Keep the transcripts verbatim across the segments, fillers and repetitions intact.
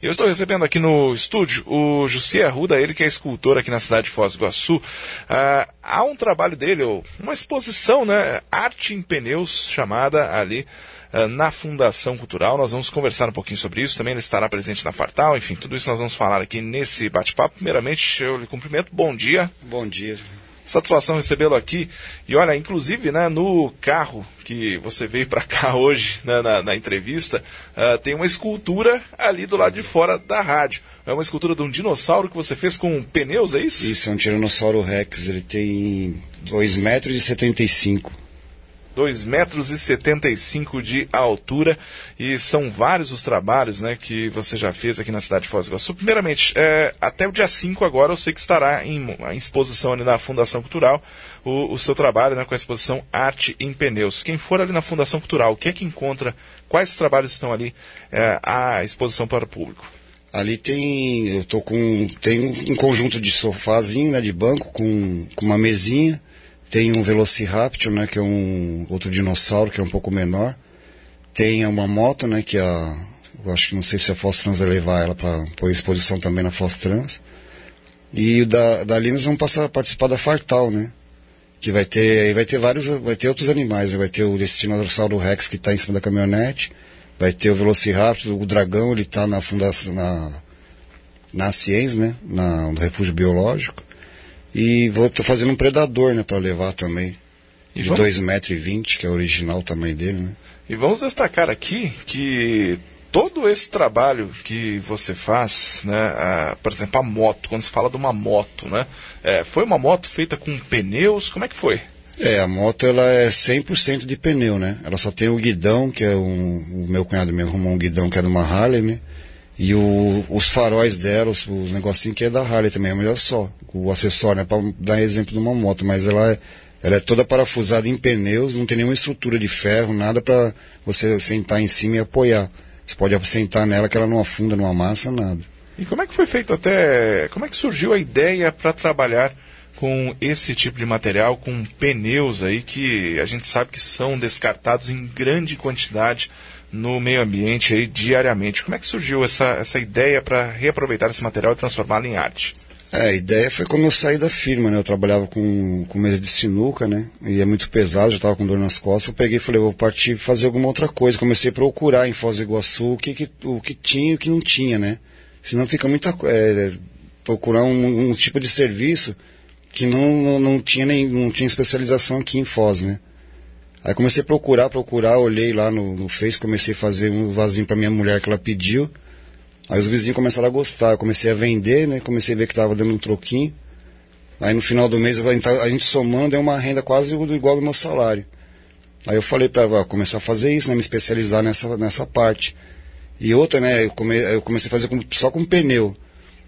Eu estou recebendo aqui no estúdio o Jussi Arruda, ele que é escultor aqui na cidade de Foz do Iguaçu. Ah, há um trabalho dele, uma exposição, né, Arte em Pneus, chamada ali ah, na Fundação Cultural. Nós vamos conversar um pouquinho sobre isso, também ele estará presente na Fartal, enfim, tudo isso nós vamos falar aqui nesse bate-papo. Primeiramente, eu lhe cumprimento, bom dia. Bom dia. Satisfação recebê-lo aqui. E olha, inclusive, né, no carro que você veio para cá hoje, né, na, na entrevista, uh, tem uma escultura ali do lado de fora da rádio. É uma escultura de um dinossauro que você fez com pneus, é isso? Isso, é um Tiranossauro Rex. Ele tem dois metros e setenta e cinco. dois metros e setenta e cinco de altura, e são vários os trabalhos, né, que você já fez aqui na cidade de Foz do Iguaçu. Primeiramente, é, até o dia cinco agora eu sei que estará em, em exposição ali na Fundação Cultural o, o seu trabalho, né, com a exposição Arte em Pneus. Quem for ali na Fundação Cultural, o que é que encontra? Quais trabalhos estão ali é, à exposição para o público? Ali tem, eu tô com, tem um, um conjunto de sofazinho, né, de banco com, com uma mesinha. Tem um Velociraptor, né, que é um outro dinossauro, que é um pouco menor. Tem uma moto, né, que a, eu acho que não sei se a Foz Trans vai levar ela para pôr exposição também na Foz Trans. E da, dali nós vamos passar a participar da Fartal, né, que vai ter, vai ter vários, vai ter outros animais, né? Vai ter o Dinossauro Rex que está em cima da caminhonete, vai ter o Velociraptor, o dragão, ele está na fundação, na, na Ciência, né, na, no Refúgio Biológico. E vou, tô fazendo um predador, né, para levar também, e de vamos... dois metros e vinte, que é o original também dele, né. E vamos destacar aqui que todo esse trabalho que você faz, né, a, por exemplo, a moto, quando se fala de uma moto, né, é, foi uma moto feita com pneus, como é que foi? É, a moto ela é cem por cento de pneu, né, ela só tem o guidão, que é um, o meu cunhado me arrumou um guidão que é de uma Harley, né. E o, os faróis dela, os, os negocinhos que é da Harley também, mas olha só, o acessório, né, para dar exemplo de uma moto, mas ela é, ela é toda parafusada em pneus, não tem nenhuma estrutura de ferro, nada para você sentar em cima e apoiar. Você pode sentar nela que ela não afunda, não amassa, nada. E como é que foi feito até, como é que surgiu a ideia para trabalhar com esse tipo de material, com pneus aí que a gente sabe que são descartados em grande quantidade no meio ambiente aí diariamente? Como é que surgiu essa, essa ideia para reaproveitar esse material e transformá-lo em arte? É, a ideia foi quando eu saí da firma, né? Eu trabalhava com, com mesa de sinuca, né? E é muito pesado, já estava com dor nas costas. Eu peguei e falei, vou partir fazer alguma outra coisa. Comecei a procurar em Foz do Iguaçu o que, que, o que tinha e o que não tinha, né? Senão fica muita coisa. É, procurar um, um tipo de serviço que não, não, não, tinha nem, não tinha especialização aqui em Foz, né? Aí comecei a procurar, procurar, olhei lá no, no Face, comecei a fazer um vasinho para minha mulher que ela pediu. Aí os vizinhos começaram a gostar, eu comecei a vender, né? Comecei a ver que estava dando um troquinho. Aí no final do mês, a gente somando, deu uma renda quase igual ao meu salário. Aí eu falei para ela, começar a fazer isso, né? Me especializar nessa, nessa parte. E outra, né? Eu, come, eu comecei a fazer com, só com pneu.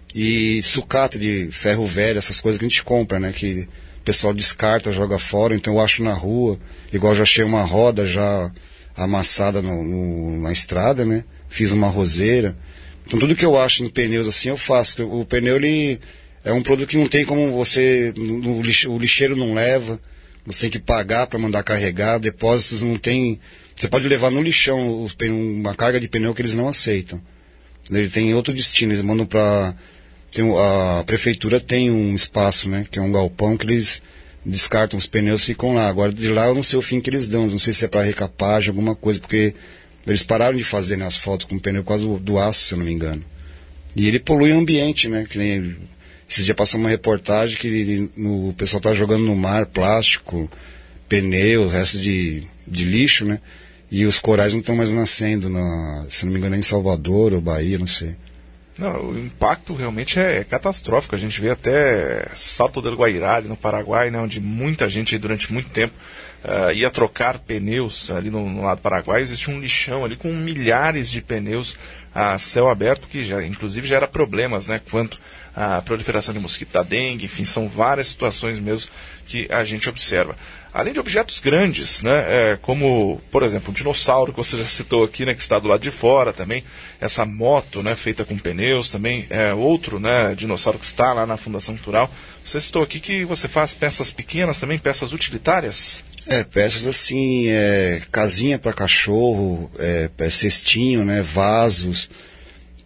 E sucata de ferro velho, essas coisas que a gente compra, né? Que o pessoal descarta, joga fora, então eu acho na rua, igual já achei uma roda já amassada no, no, na estrada, né? Fiz uma roseira. Então tudo que eu acho em pneus assim eu faço. O pneu, ele é um produto que não tem como você, o, lix, o lixeiro não leva, você tem que pagar para mandar carregar, depósitos não tem, você pode levar no lixão os, uma carga de pneu que eles não aceitam. Ele tem outro destino, eles mandam para... Tem, a prefeitura tem um espaço, né, que é um galpão que eles descartam os pneus e ficam lá. Agora de lá eu não sei o fim que eles dão, não sei se é para recapagem, alguma coisa, porque eles pararam de fazer, né, asfalto com pneu por causa do, do aço, se eu não me engano. E ele polui o ambiente, né, que nem esses dias passou uma reportagem que ele, no, o pessoal tá jogando no mar plástico, pneu, resto de, de lixo, né, e os corais não estão mais nascendo, na, se não me engano é em Salvador ou Bahia, não sei. Não, o impacto realmente é catastrófico. A gente vê até Salto del Guairá, no Paraguai, né, onde muita gente durante muito tempo uh, ia trocar pneus ali no, no lado do Paraguai. Existe um lixão ali com milhares de pneus a céu aberto, que já, inclusive gera problemas, né, quanto à proliferação de mosquito da dengue. Enfim, são várias situações mesmo que a gente observa. Além de objetos grandes, né, é, como, por exemplo, o dinossauro que você já citou aqui, né, que está do lado de fora também, essa moto, né, feita com pneus, também é outro, né, dinossauro que está lá na Fundação Cultural. Você citou aqui que você faz peças pequenas também, peças utilitárias? É, peças assim, é, casinha para cachorro, é, cestinho, né, vasos,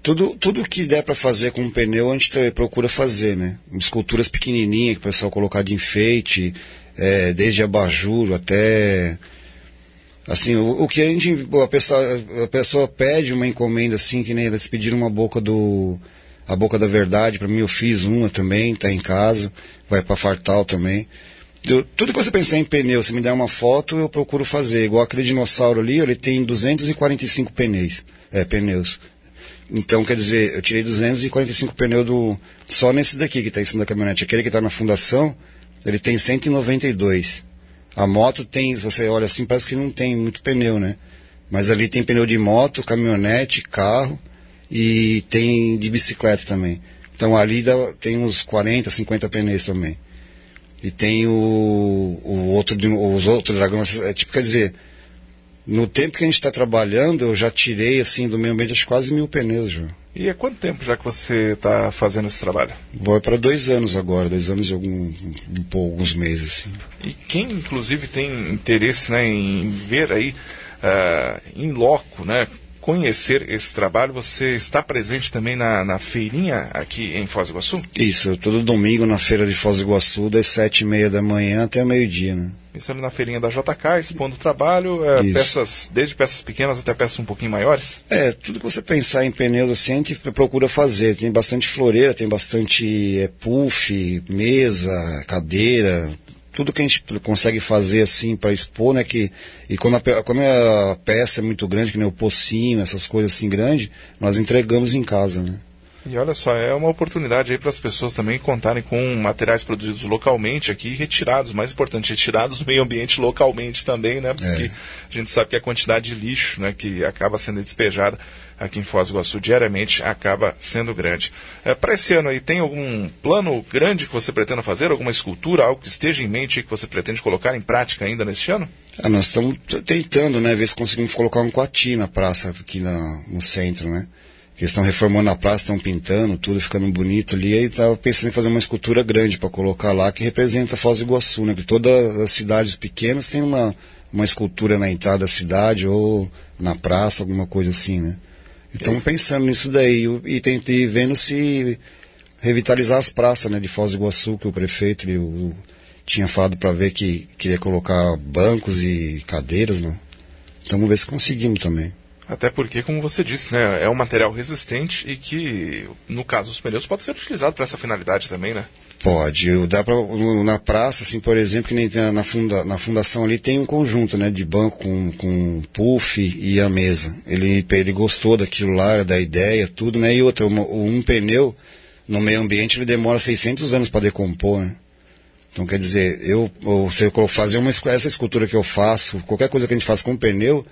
Tudo, tudo que der para fazer com um pneu, a gente procura fazer, né? Esculturas pequenininhas que o pessoal colocar de enfeite, é, desde abajur até... Assim, o, o que a gente... A pessoa, a pessoa pede uma encomenda, assim, que nem eles pediram uma boca do... A Boca da Verdade, para mim eu fiz uma também, tá em casa, vai para Fartal também. Eu, tudo que você pensar em pneu, se me der uma foto, eu procuro fazer. Igual aquele dinossauro ali, ele tem duzentos e quarenta e cinco pneus. É, pneus. Então, quer dizer, eu tirei duzentos e quarenta e cinco pneus do, só nesse daqui que está em cima da caminhonete. Aquele que está na fundação, ele tem cento e noventa e dois. A moto tem, se você olha assim, parece que não tem muito pneu, né? Mas ali tem pneu de moto, caminhonete, carro e tem de bicicleta também. Então ali dá, tem uns quarenta, cinquenta pneus também. E tem o, o outro, os outros dragões, é, tipo, quer dizer... No tempo que a gente está trabalhando, eu já tirei, assim, do meio ambiente, acho quase mil pneus, já. E há quanto tempo já que você está fazendo esse trabalho? Vou para dois anos agora, dois anos e algum, um, um, alguns meses, assim. E quem, inclusive, tem interesse, né, em ver aí, uh, em loco, né, conhecer esse trabalho, você está presente também na, na feirinha aqui em Foz do Iguaçu? Isso, todo domingo na feira de Foz do Iguaçu, das sete e meia da manhã até meio-dia, né? Isso ali na feirinha da J K, expondo o trabalho, é, peças, desde peças pequenas até peças um pouquinho maiores? É, tudo que você pensar em pneus assim, a gente procura fazer. Tem bastante floreira, tem bastante é, puff, mesa, cadeira, tudo que a gente consegue fazer assim para expor, né? Que, e quando a, quando a peça é muito grande, que nem o pocinho, essas coisas assim grandes, nós entregamos em casa, né? E olha só, é uma oportunidade aí para as pessoas também contarem com materiais produzidos localmente aqui, retirados, mais importante, retirados do meio ambiente localmente também, né? Porque é. a gente sabe que a quantidade de lixo, né, que acaba sendo despejada aqui em Foz do Iguaçu diariamente acaba sendo grande. É, para esse ano aí, tem algum plano grande que você pretenda fazer? Alguma escultura, algo que esteja em mente e que você pretende colocar em prática ainda neste ano? Ah, nós estamos tentando, né, ver se conseguimos colocar um coati na praça aqui na, no centro, né? Eles estão reformando a praça, estão pintando, tudo ficando bonito ali. Aí estava pensando em fazer uma escultura grande para colocar lá, que representa Foz do Iguaçu, né? Porque todas as cidades pequenas têm uma, uma escultura na entrada da cidade ou na praça, alguma coisa assim, né? E estamos pensando nisso daí. E tentei vendo se revitalizar as praças, né, de Foz do Iguaçu, que o prefeito ele, o, tinha falado para ver que queria colocar bancos e cadeiras, né? Então vamos ver se conseguimos também. Até porque, como você disse, né, é um material resistente e que, no caso dos pneus, pode ser utilizado para essa finalidade também, né? Pode. Dá pra, na praça, assim, por exemplo, que nem na, funda, na fundação ali tem um conjunto, né, de banco com, com puff e a mesa. Ele, ele gostou daquilo lá, da ideia, tudo, né? E outra, uma, um pneu no meio ambiente ele demora seiscentos anos para decompor, né? Então, quer dizer, eu, eu, se eu fazer uma, essa escultura que eu faço, qualquer coisa que a gente faz com pneu,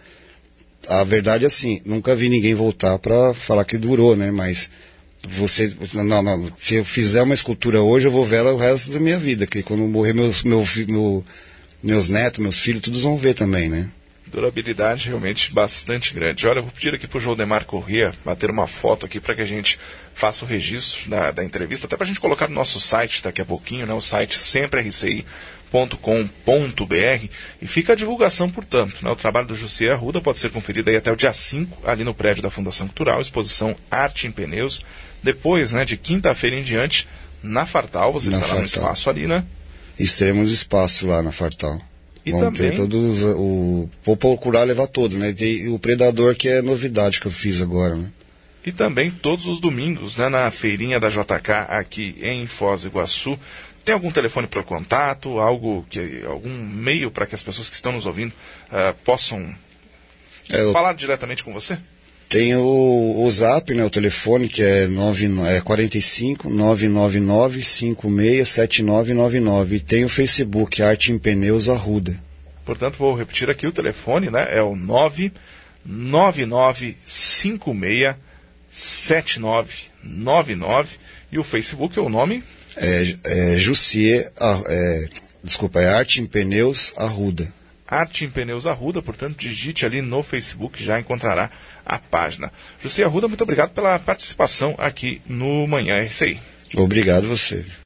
a verdade é assim, nunca vi ninguém voltar para falar que durou, né? Mas você, não, não, se eu fizer uma escultura hoje, eu vou ver ela o resto da minha vida, que quando morrer meus, meu, meu, meus netos, meus filhos, todos vão ver também, né? Durabilidade realmente bastante grande. Olha, eu vou pedir aqui para o Joldemar Corrêa bater uma foto aqui para que a gente faça o registro da, da entrevista, até para a gente colocar no nosso site daqui a pouquinho, né? O site sempre r c i ponto com ponto b r, e fica a divulgação, portanto, né? O trabalho do Jussier Arruda pode ser conferido aí até o dia cinco, ali no prédio da Fundação Cultural, exposição Arte em Pneus. Depois, né, de quinta-feira em diante, na Fartal, você na estará Fartal. no espaço ali, né? Teremos espaço lá na Fartal. E Vamos também... ter todos, o, vou procurar levar todos, né? E o Predador, que é novidade que eu fiz agora, né? E também todos os domingos, né, na feirinha da J K, aqui em Foz do Iguaçu. Tem algum telefone para contato, algo que, algum meio para que as pessoas que estão nos ouvindo uh, possam é, eu... falar diretamente com você? Tem o, o Zap, né, o telefone, que é, nove, é quarenta e cinco, nove nove nove, cinco seis sete nove nove nove. E tem o Facebook, Arte em Pneus Arruda. Portanto, vou repetir aqui o telefone, né? É o nove nove nove cinco seis sete nove nove nove. E o Facebook é o nome? É, é Jussier, é, desculpa, é Arte em Pneus Arruda. Arte em Pneus Arruda, portanto, digite ali no Facebook, já encontrará a página. Jussier Arruda, muito obrigado pela participação aqui no Manhã R C I. Obrigado você.